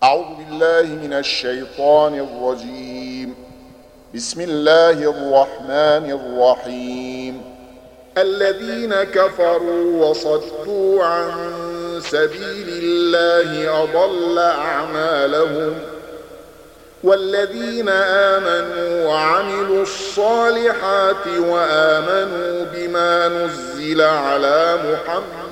أعوذ بالله من الشيطان الرجيم. بسم الله الرحمن الرحيم. الذين كفروا وصدوا عن سبيل الله أضل أعمالهم، والذين آمنوا وعملوا الصالحات وآمنوا بما نزل على محمد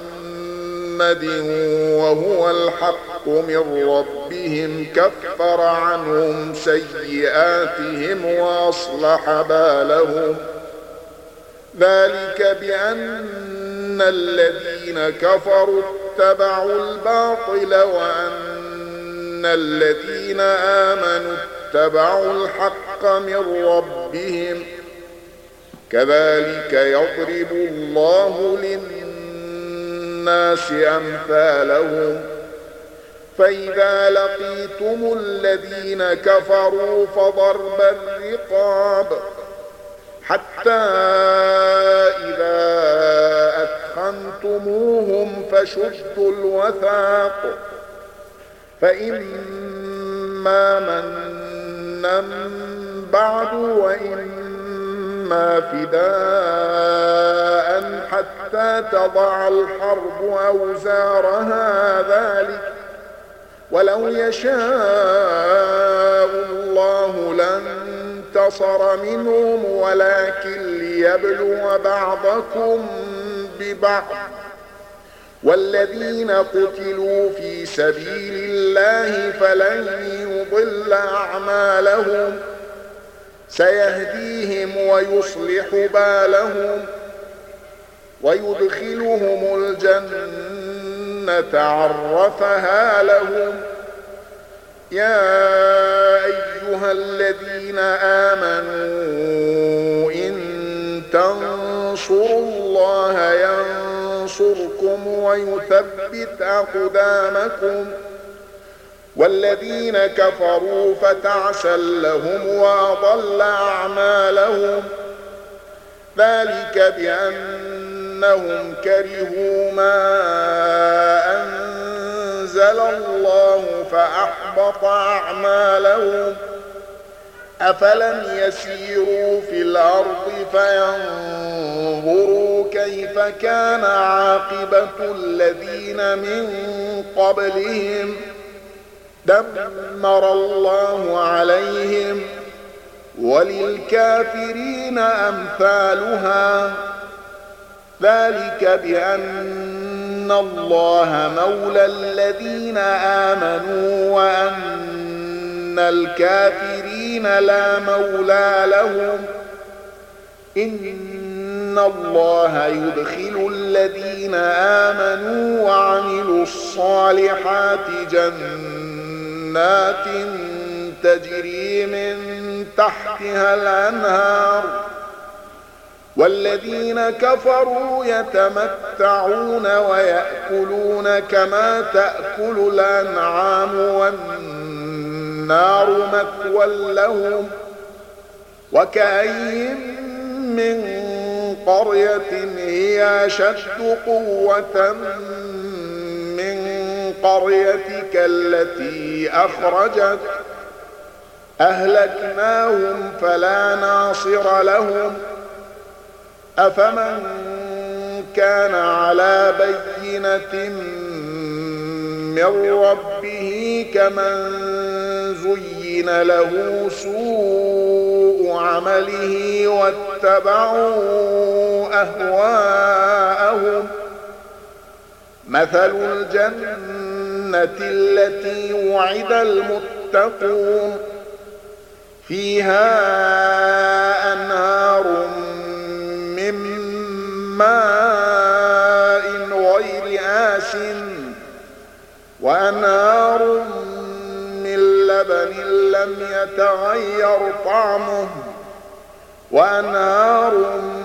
وهو الحق من ربهم كفر عنهم سيئاتهم وأصلح بالهم. ذلك بأن الذين كفروا اتبعوا الباطل وأن الذين آمنوا اتبعوا الحق من ربهم. كذلك يضرب الله للناس أمثالهم. فإذا لقيتم الذين كفروا فضرب الرقاب حتى إذا أثخنتموهم فشدوا الوثاق، فإما منا بعد وإما فداء حتى تضع الحرب أوزارها. ذلك ولو يشاء الله لانتصر منهم ولكن ليبلو بعضكم ببعض. والذين قتلوا في سبيل الله فلن يضل أعمالهم، سيهديهم ويصلح بالهم ويدخلهم الجنة عرفها لهم. يا أيها الذين آمنوا إن تنصروا الله ينصركم ويثبت أقدامكم. والذين كفروا فتعسا لهم وأضل أعمالهم. ذلك بأنهم كرهوا ما أنزل الله فأحبط أعمالهم. أفلم يسيروا في الأرض فينظروا كيف كان عاقبة الذين من قبلهم. دمر الله عليهم وللكافرين أمثالها. ذلك بأن الله مولى الذين آمنوا وأن الكافرين لا مولى لهم. إن الله يدخل الذين آمنوا وعملوا الصالحات جنات تجري من تحتها الأنهار. والذين كفروا يتمتعون ويأكلون كما تأكل الأنعام والنار مثوى لهم. وكأين من قرية هي أشد قوة من قريتك التي أخرجت أهلكناهم فلا ناصر لهم. أفمن كان على بينة من ربه كمن زين له سوء عمله واتبعوا أهواءهم. مثل الجنة التي وعد المتقون فيها أنهار من ماء غير آسن وأنهار من لبن لم يتغير طعمه وأنهار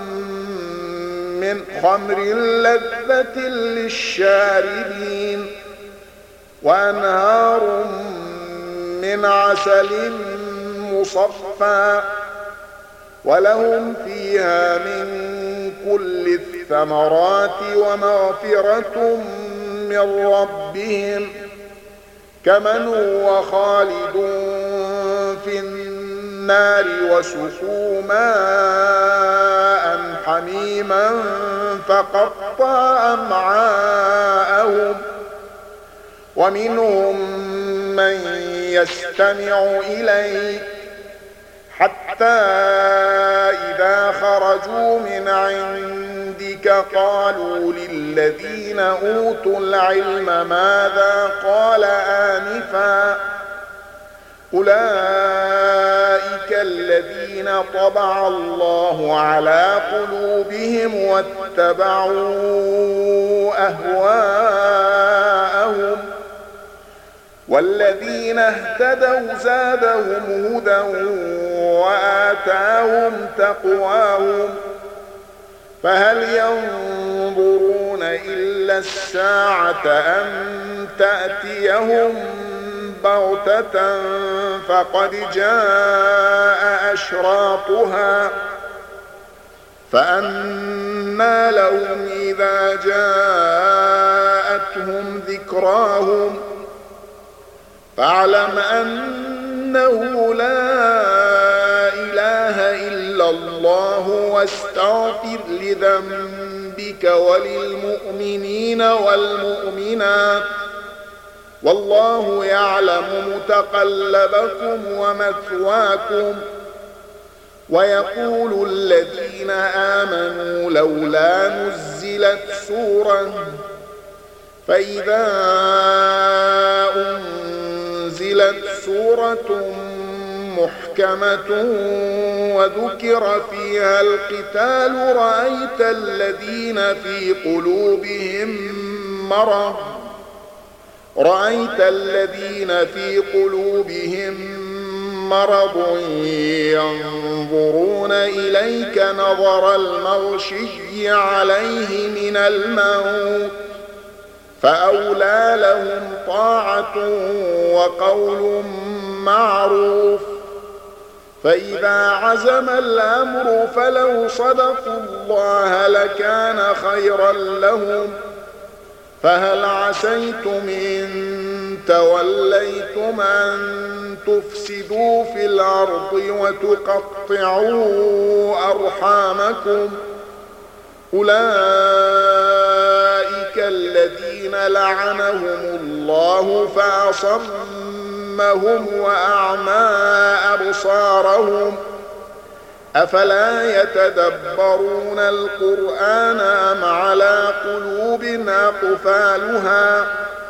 من خمر لذة للشاربين وأنهار من عسل مصفى ولهم فيها من كل الثمرات ومغفرة من ربهم كمن هو خالد في النار وسقوا ماء حميما فقطع أمعاءهم ومنهم من يستمع إليك حتى إذا خرجوا من عندك قالوا للذين أوتوا العلم ماذا قال آنفا أولئك الذين طبع الله على قلوبهم واتبعوا أهواءهم والذين اهتدوا زادهم هدى وآتاهم تقواهم فهل ينظرون إلا الساعة أن تأتيهم بغتة فقد جاء أشراطها فأنى لهم إذا جاءتهم ذكراهم فاعلم أنه لا إله إلا الله واستغفر لذنبك وللمؤمنين والمؤمنات والله يعلم متقلبكم ومثواكم ويقول الذين آمنوا لولا نزلت سورة فإذا أنزلت سورة محكمة وذكر فيها القتال رأيت الذين في قلوبهم مرض ينظرون إليك نظر المغشي عليه من الموت فأولى لهم طاعة وقول معروف فإذا عزم الأمر فلو صدقوا الله لكان خيرا لهم فهل عسيتم إن توليتم أن تفسدوا في الأرض وتقطعوا أرحامكم أولئك الذين لعنهم الله فأصمهم وأعمى أبصارهم أفلا يتدبرون القرآن أم على قلوب أقفالها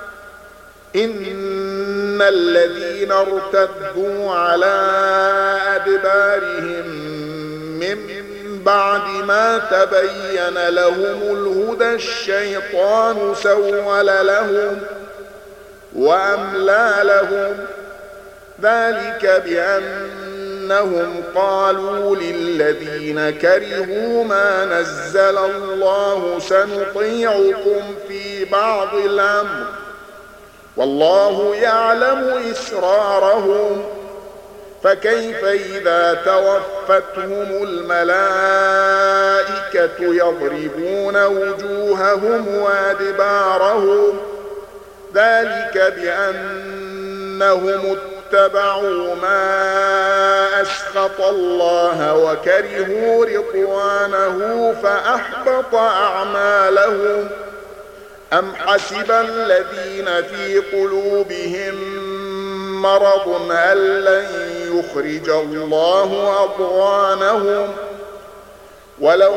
إن الذين ارتدوا على أدبارهم من بعد ما تبين لهم الهدى الشيطان سول لهم وأملى لهم ذلك بأنهم قالوا للذين كرهوا ما نزل الله سنطيعكم في بعض الأمر والله يعلم إسرارهم فكيف إذا توفتهم الملائكة يضربون وجوههم وأدبارهم ذلك بأنهم اتبعوا ما أسخط الله وكرهوا رضوانه فأحبط أعمالهم أم حسب الذين في قلوبهم مرض أن لن يخرج الله أضغانهم ولو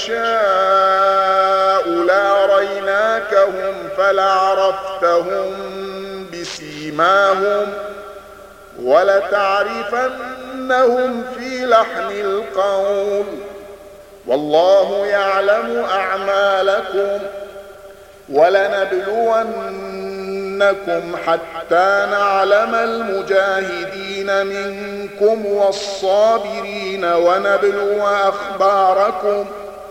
نشاء لأريناكهم فلعرفتهم بسيماهم ولتعرفنهم في لحن القول والله يعلم أعمالكم ولنبلونكم حتى نعلم المجاهدين منكم والصابرين ونبلو أخباركم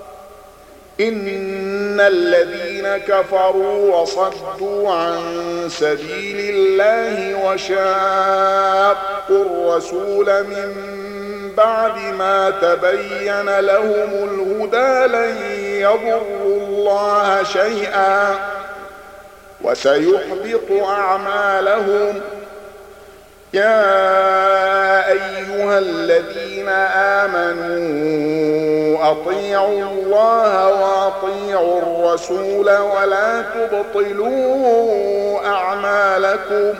إن الذين كفروا وصدوا عن سبيل الله وشاقوا الرسول من بعد ما تبين لهم الهدى لن يضروا الله شيئا وسيحبط أعمالهم. يا أيها الذين آمنوا أطيعوا الله وأطيعوا الرسول ولا تبطلوا أعمالكم.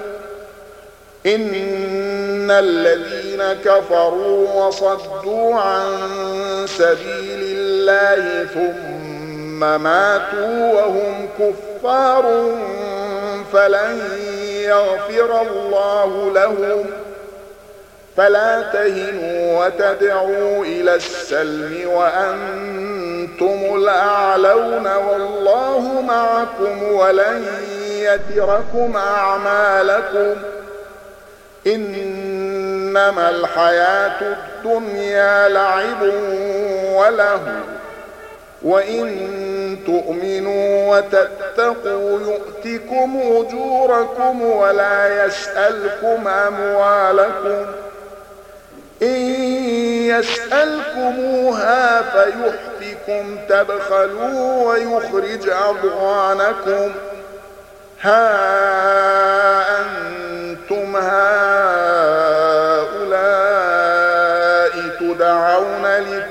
إن الذين كفروا وصدوا عن سبيل الله ثم ماتوا وهم كفار فلن يغفر الله لهم. فلا تهنوا وتدعوا إلى السلم وأنتم الأعلون والله معكم ولن يتركم أعمالكم. إنما الحياة الدنيا لعب وله وإن تؤمنوا وتتقوا يؤتكم أجوركم ولا يسألكم أموالكم. إن يسألكموها فيحفكم تبخلوا ويخرج أضغانكم. ها أنتم هؤلاء تدعون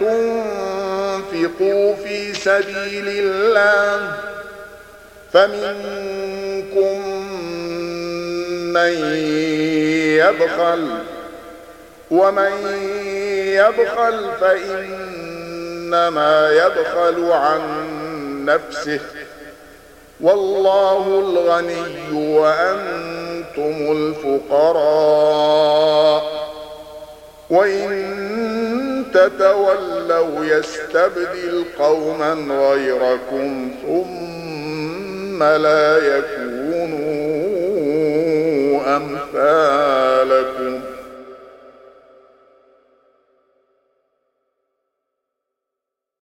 لتنفقوا في سبيل الله فمنكم من يبخل ومن يبخل فإنما يبخل عن نفسه والله الغني وأنتم الفقراء وإن تتولوا يستبدل قوما غيركم ثم لا يكونوا أمثالكم.